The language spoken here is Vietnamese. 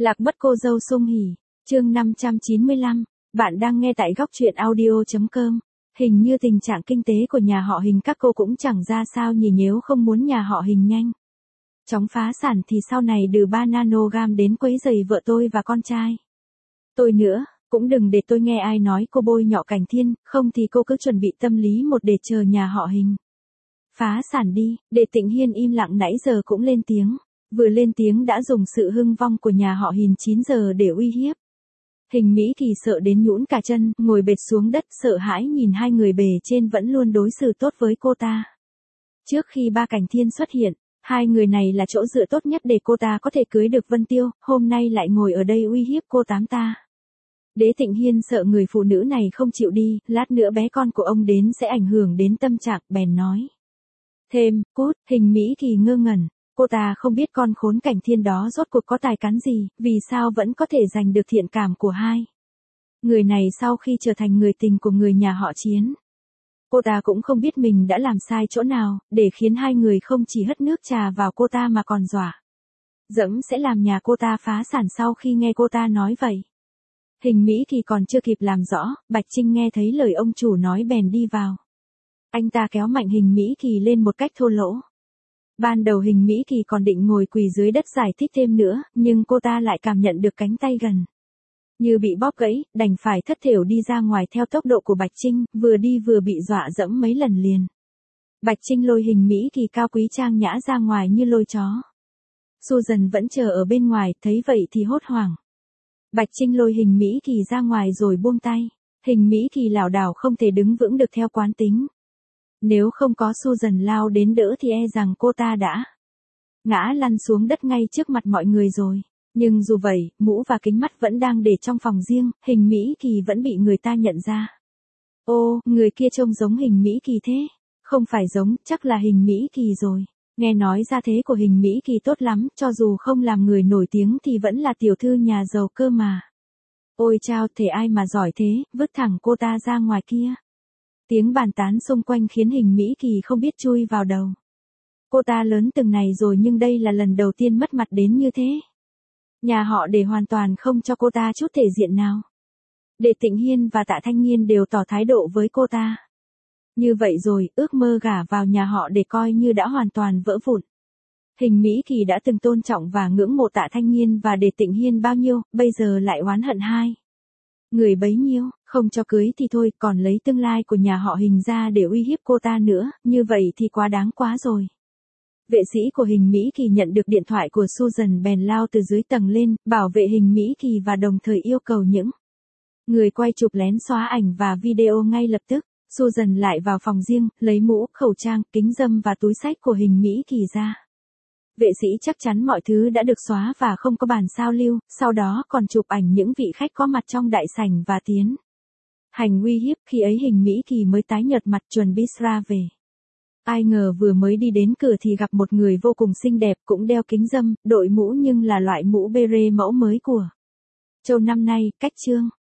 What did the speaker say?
Lạc mất cô dâu sung hỉ, chương 595, bạn đang nghe tại góc truyện audio.com. Hình như tình trạng kinh tế của nhà họ Hình các cô cũng chẳng ra sao nhỉ, nếu không muốn nhà họ Hình nhanh chóng phá sản thì sau này từ 3 nanogam đến quấy rầy vợ tôi và con trai tôi nữa, cũng đừng để tôi nghe ai nói cô bôi nhọ Cảnh Thiên, không thì cô cứ chuẩn bị tâm lý một để chờ nhà họ Hình phá sản đi. Để Tịnh Hiên im lặng nãy giờ cũng lên tiếng. Vừa lên tiếng đã dùng sự hưng vong của nhà họ Hình 9 giờ để uy hiếp. Hình Mỹ thì sợ đến nhũn cả chân, ngồi bệt xuống đất sợ hãi nhìn hai người bề trên vẫn luôn đối xử tốt với cô ta. Trước khi ba Cảnh Thiên xuất hiện, hai người này là chỗ dựa tốt nhất để cô ta có thể cưới được Vân Tiêu, hôm nay lại ngồi ở đây uy hiếp cô tám ta. Đế Tịnh Hiên sợ người phụ nữ này không chịu đi, lát nữa bé con của ông đến sẽ ảnh hưởng đến tâm trạng, bèn nói. Thêm, cút. Hình Mỹ thì ngơ ngẩn. Cô ta không biết con khốn Cảnh Thiên đó rốt cuộc có tài cán gì, vì sao vẫn có thể giành được thiện cảm của hai người này sau khi trở thành người tình của người nhà họ Chiến. Cô ta cũng không biết mình đã làm sai chỗ nào, để khiến hai người không chỉ hất nước trà vào cô ta mà còn dọa dẫm sẽ làm nhà cô ta phá sản. Sau khi nghe cô ta nói vậy, Hình Mỹ thì còn chưa kịp làm rõ, Bạch Trinh nghe thấy lời ông chủ nói bèn đi vào. Anh ta kéo mạnh Hình Mỹ Kỳ lên một cách thô lỗ. Ban đầu Hình Mỹ Kỳ còn định ngồi quỳ dưới đất giải thích thêm nữa, nhưng cô ta lại cảm nhận được cánh tay gần như bị bóp gãy, đành phải thất thểu đi ra ngoài theo tốc độ của Bạch Trinh, vừa đi vừa bị dọa dẫm mấy lần liền. Bạch Trinh lôi Hình Mỹ Kỳ cao quý trang nhã ra ngoài như lôi chó. Susan vẫn chờ ở bên ngoài, thấy vậy thì hốt hoảng. Bạch Trinh lôi Hình Mỹ Kỳ ra ngoài rồi buông tay. Hình Mỹ Kỳ lảo đảo không thể đứng vững được theo quán tính. Nếu không có Susan lao đến đỡ thì e rằng cô ta đã ngã lăn xuống đất ngay trước mặt mọi người rồi. Nhưng dù vậy, mũ và kính mắt vẫn đang để trong phòng riêng, Hình Mỹ Kỳ vẫn bị người ta nhận ra. Ô, người kia trông giống Hình Mỹ Kỳ thế. Không phải giống, chắc là Hình Mỹ Kỳ rồi. Nghe nói ra thế của Hình Mỹ Kỳ tốt lắm, cho dù không làm người nổi tiếng thì vẫn là tiểu thư nhà giàu cơ mà. Ôi chao, thể ai mà giỏi thế, vứt thẳng cô ta ra ngoài kia. Tiếng bàn tán xung quanh khiến Hình Mỹ Kỳ không biết chui vào đầu. Cô ta lớn từng này rồi nhưng đây là lần đầu tiên mất mặt đến như thế. Nhà họ Để hoàn toàn không cho cô ta chút thể diện nào. Để Tịnh Hiên và Tạ Thanh Nghiên đều tỏ thái độ với cô ta. Như vậy rồi, ước mơ gả vào nhà họ Để coi như đã hoàn toàn vỡ vụn. Hình Mỹ Kỳ đã từng tôn trọng và ngưỡng mộ Tạ Thanh Nghiên và Để Tịnh Hiên bao nhiêu, bây giờ lại oán hận hai người bấy nhiêu, không cho cưới thì thôi, còn lấy tương lai của nhà họ Hình ra để uy hiếp cô ta nữa, như vậy thì quá đáng quá rồi. Vệ sĩ của Hình Mỹ Kỳ nhận được điện thoại của Susan bèn lao từ dưới tầng lên, bảo vệ Hình Mỹ Kỳ và đồng thời yêu cầu những người quay chụp lén xóa ảnh và video ngay lập tức. Susan lại vào phòng riêng, lấy mũ, khẩu trang, kính râm và túi xách của Hình Mỹ Kỳ ra. Vệ sĩ chắc chắn mọi thứ đã được xóa và không có bản sao lưu, sau đó còn chụp ảnh những vị khách có mặt trong đại sảnh và tiến hành uy hiếp. Khi ấy Hình Mỹ Kỳ mới tái nhợt mặt chuẩn bị ra về. Ai ngờ vừa mới đi đến cửa thì gặp một người vô cùng xinh đẹp, cũng đeo kính râm, đội mũ nhưng là loại mũ beret mẫu mới của châu năm nay, cách trương.